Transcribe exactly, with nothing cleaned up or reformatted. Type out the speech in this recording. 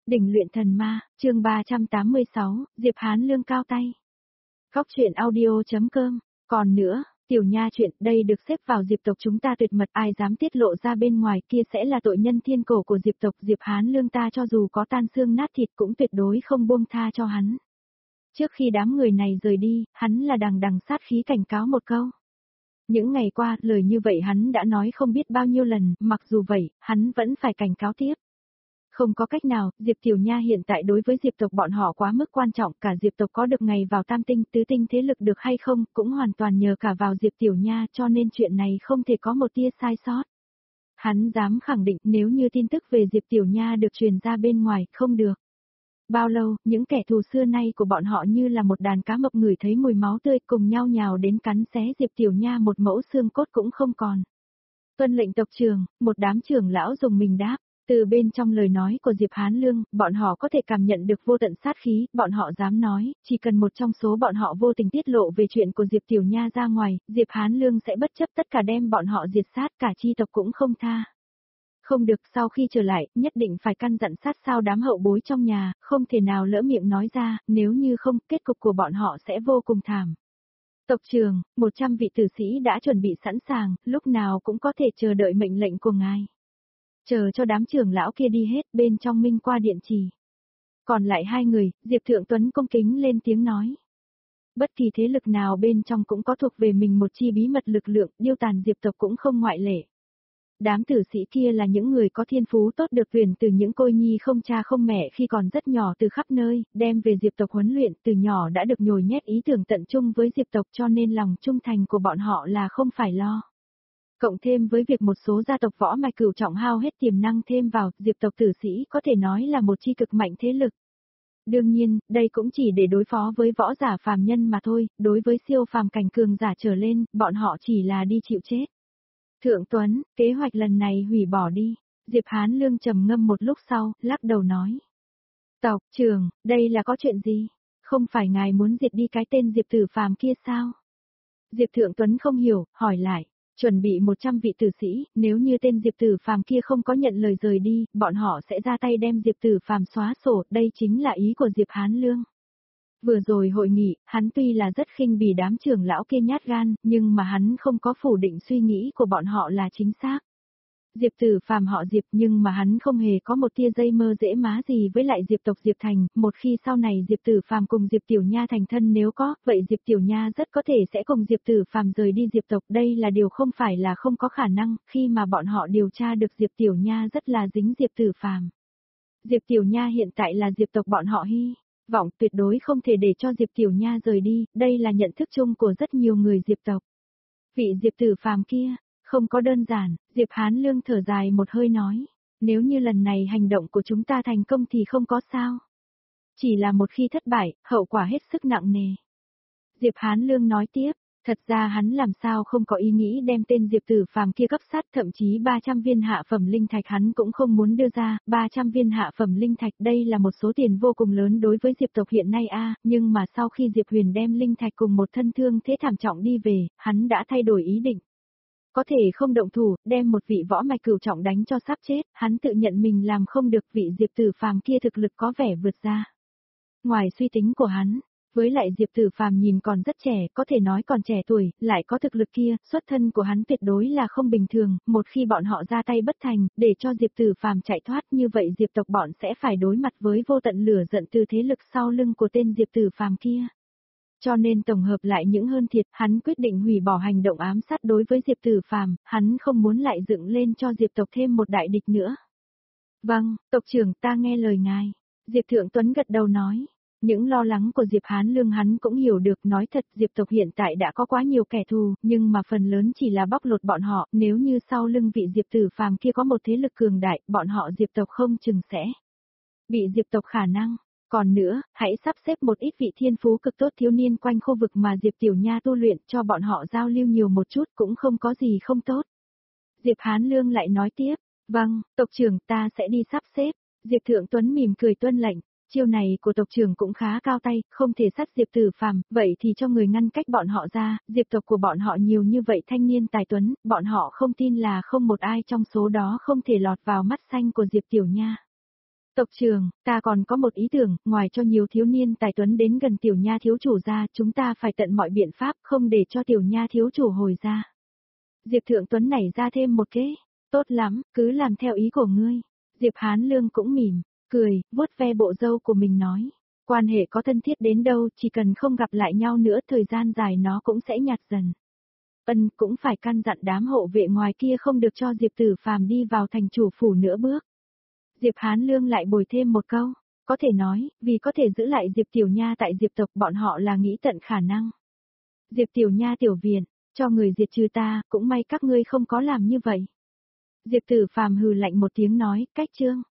Đỉnh luyện thần ma, chương ba trăm tám mươi sáu, Diệp Hán Lương cao tay. Góc truyện audio.com, còn nữa, tiểu nha chuyện đây được xếp vào Diệp tộc chúng ta tuyệt mật, ai dám tiết lộ ra bên ngoài kia sẽ là tội nhân thiên cổ của Diệp tộc. Diệp Hán Lương ta cho dù có tan xương nát thịt cũng tuyệt đối không buông tha cho hắn. Trước khi đám người này rời đi, hắn là đằng đằng sát khí cảnh cáo một câu. Những ngày qua, lời như vậy hắn đã nói không biết bao nhiêu lần, mặc dù vậy, hắn vẫn phải cảnh cáo tiếp. Không có cách nào, Diệp Tiểu Nha hiện tại đối với Diệp tộc bọn họ quá mức quan trọng, cả Diệp tộc có được ngày vào tam tinh, tứ tinh thế lực được hay không, cũng hoàn toàn nhờ cả vào Diệp Tiểu Nha, cho nên chuyện này không thể có một tia sai sót. Hắn dám khẳng định nếu như tin tức về Diệp Tiểu Nha được truyền ra bên ngoài, không được. Bao lâu, những kẻ thù xưa nay của bọn họ như là một đàn cá mập ngửi thấy mùi máu tươi cùng nhau nhào đến cắn xé Diệp Tiểu Nha một mẫu xương cốt cũng không còn. Tuân lệnh tộc trưởng, một đám trưởng lão dùng mình đáp. Từ bên trong lời nói của Diệp Hán Lương, bọn họ có thể cảm nhận được vô tận sát khí, bọn họ dám nói, chỉ cần một trong số bọn họ vô tình tiết lộ về chuyện của Diệp Tiểu Nha ra ngoài, Diệp Hán Lương sẽ bất chấp tất cả đem bọn họ diệt sát, cả chi tộc cũng không tha. Không được, sau khi trở lại, nhất định phải căn dặn sát sao đám hậu bối trong nhà, không thể nào lỡ miệng nói ra, nếu như không, kết cục của bọn họ sẽ vô cùng thảm. Tộc trưởng, một trăm vị tử sĩ đã chuẩn bị sẵn sàng, lúc nào cũng có thể chờ đợi mệnh lệnh của ngài. Chờ cho đám trưởng lão kia đi hết, bên trong minh qua điện trì. Còn lại hai người, Diệp Thượng Tuấn cung kính lên tiếng nói. Bất kỳ thế lực nào bên trong cũng có thuộc về mình một chi bí mật lực lượng, điêu tàn Diệp tộc cũng không ngoại lệ. Đám tử sĩ kia là những người có thiên phú tốt được tuyển từ những cô nhi không cha không mẹ khi còn rất nhỏ từ khắp nơi, đem về Diệp tộc huấn luyện, từ nhỏ đã được nhồi nhét ý tưởng tận trung với Diệp tộc, cho nên lòng trung thành của bọn họ là không phải lo. Cộng thêm với việc một số gia tộc võ mạch cửu trọng hao hết tiềm năng thêm vào, Diệp tộc tử sĩ có thể nói là một chi cực mạnh thế lực. Đương nhiên, đây cũng chỉ để đối phó với võ giả phàm nhân mà thôi, đối với siêu phàm cảnh cường giả trở lên, bọn họ chỉ là đi chịu chết. Thượng Tuấn, kế hoạch lần này hủy bỏ đi. Diệp Hán Lương trầm ngâm một lúc sau, lắc đầu nói. Tộc trưởng, đây là có chuyện gì? Không phải ngài muốn diệt đi cái tên Diệp Tử Phàm kia sao? Diệp Thượng Tuấn không hiểu, hỏi lại. Chuẩn bị một trăm vị tử sĩ, nếu như tên Diệp Tử Phàm kia không có nhận lời rời đi, bọn họ sẽ ra tay đem Diệp Tử Phàm xóa sổ, đây chính là ý của Diệp Hán Lương. Vừa rồi hội nghị, hắn tuy là rất khinh bỉ đám trưởng lão kia nhát gan, nhưng mà hắn không có phủ định suy nghĩ của bọn họ là chính xác. Diệp Tử Phàm họ Diệp nhưng mà hắn không hề có một tia dây mơ dễ má gì với lại Diệp tộc Diệp Thành, một khi sau này Diệp Tử Phàm cùng Diệp Tiểu Nha thành thân nếu có, vậy Diệp Tiểu Nha rất có thể sẽ cùng Diệp Tử Phàm rời đi Diệp tộc, đây là điều không phải là không có khả năng, khi mà bọn họ điều tra được Diệp Tiểu Nha rất là dính Diệp Tử Phàm. Diệp Tiểu Nha hiện tại là Diệp tộc bọn họ hy vọng tuyệt đối không thể để cho Diệp Tiểu Nha rời đi, đây là nhận thức chung của rất nhiều người Diệp tộc. Vị Diệp Tử Phàm kia, không có đơn giản, Diệp Hán Lương thở dài một hơi nói, nếu như lần này hành động của chúng ta thành công thì không có sao. Chỉ là một khi thất bại, hậu quả hết sức nặng nề. Diệp Hán Lương nói tiếp, thật ra hắn làm sao không có ý nghĩ đem tên Diệp Tử Phàm kia cấp sát, thậm chí ba trăm viên hạ phẩm linh thạch hắn cũng không muốn đưa ra, ba trăm viên hạ phẩm linh thạch đây là một số tiền vô cùng lớn đối với Diệp tộc hiện nay a, nhưng mà sau khi Diệp Huyền đem linh thạch cùng một thân thương thế thảm trọng đi về, hắn đã thay đổi ý định. Có thể không động thủ, đem một vị võ mạch cửu trọng đánh cho sắp chết, hắn tự nhận mình làm không được, vị Diệp Tử Phàm kia thực lực có vẻ vượt ra. Ngoài suy tính của hắn, với lại Diệp Tử Phàm nhìn còn rất trẻ, có thể nói còn trẻ tuổi, lại có thực lực kia, xuất thân của hắn tuyệt đối là không bình thường, một khi bọn họ ra tay bất thành, để cho Diệp Tử Phàm chạy thoát như vậy Diệp tộc bọn sẽ phải đối mặt với vô tận lửa giận từ thế lực sau lưng của tên Diệp Tử Phàm kia. Cho nên tổng hợp lại những hơn thiệt, hắn quyết định hủy bỏ hành động ám sát đối với Diệp Tử Phàm, hắn không muốn lại dựng lên cho Diệp tộc thêm một đại địch nữa. Vâng, tộc trưởng ta nghe lời ngài. Diệp Thượng Tuấn gật đầu nói. Những lo lắng của Diệp Hán Lương hắn cũng hiểu được, nói thật Diệp tộc hiện tại đã có quá nhiều kẻ thù, nhưng mà phần lớn chỉ là bóc lột bọn họ, nếu như sau lưng vị Diệp Tử Phàm kia có một thế lực cường đại, bọn họ Diệp tộc không chừng sẽ bị Diệp tộc khả năng. Còn nữa, hãy sắp xếp một ít vị thiên phú cực tốt thiếu niên quanh khu vực mà Diệp Tiểu Nha tu luyện cho bọn họ giao lưu nhiều một chút cũng không có gì không tốt. Diệp Hán Lương lại nói tiếp, vâng, tộc trưởng ta sẽ đi sắp xếp. Diệp Thượng Tuấn mỉm cười tuân lệnh, chiêu này của tộc trưởng cũng khá cao tay, không thể sát Diệp Tử Phàm, vậy thì cho người ngăn cách bọn họ ra, Diệp tộc của bọn họ nhiều như vậy thanh niên tài tuấn, bọn họ không tin là không một ai trong số đó không thể lọt vào mắt xanh của Diệp Tiểu Nha. Tộc trưởng, ta còn có một ý tưởng, ngoài cho nhiều thiếu niên tài tuấn đến gần tiểu nha thiếu chủ ra, chúng ta phải tận mọi biện pháp không để cho tiểu nha thiếu chủ hồi ra. Diệp Thượng Tuấn nảy ra thêm một kế, tốt lắm, cứ làm theo ý của ngươi. Diệp Hán Lương cũng mỉm, cười, vuốt ve bộ râu của mình nói, quan hệ có thân thiết đến đâu, chỉ cần không gặp lại nhau nữa thời gian dài nó cũng sẽ nhạt dần. Ân cũng phải căn dặn đám hộ vệ ngoài kia không được cho Diệp Tử Phàm đi vào thành chủ phủ nữa bước. Diệp Hán Lương lại bồi thêm một câu, có thể nói, vì có thể giữ lại Diệp Tiểu Nha tại Diệp tộc bọn họ là nghĩ tận khả năng. Diệp Tiểu Nha tiểu viện, cho người diệt trừ ta, cũng may các ngươi không có làm như vậy. Diệp Tử Phàm hừ lạnh một tiếng nói, cách chương.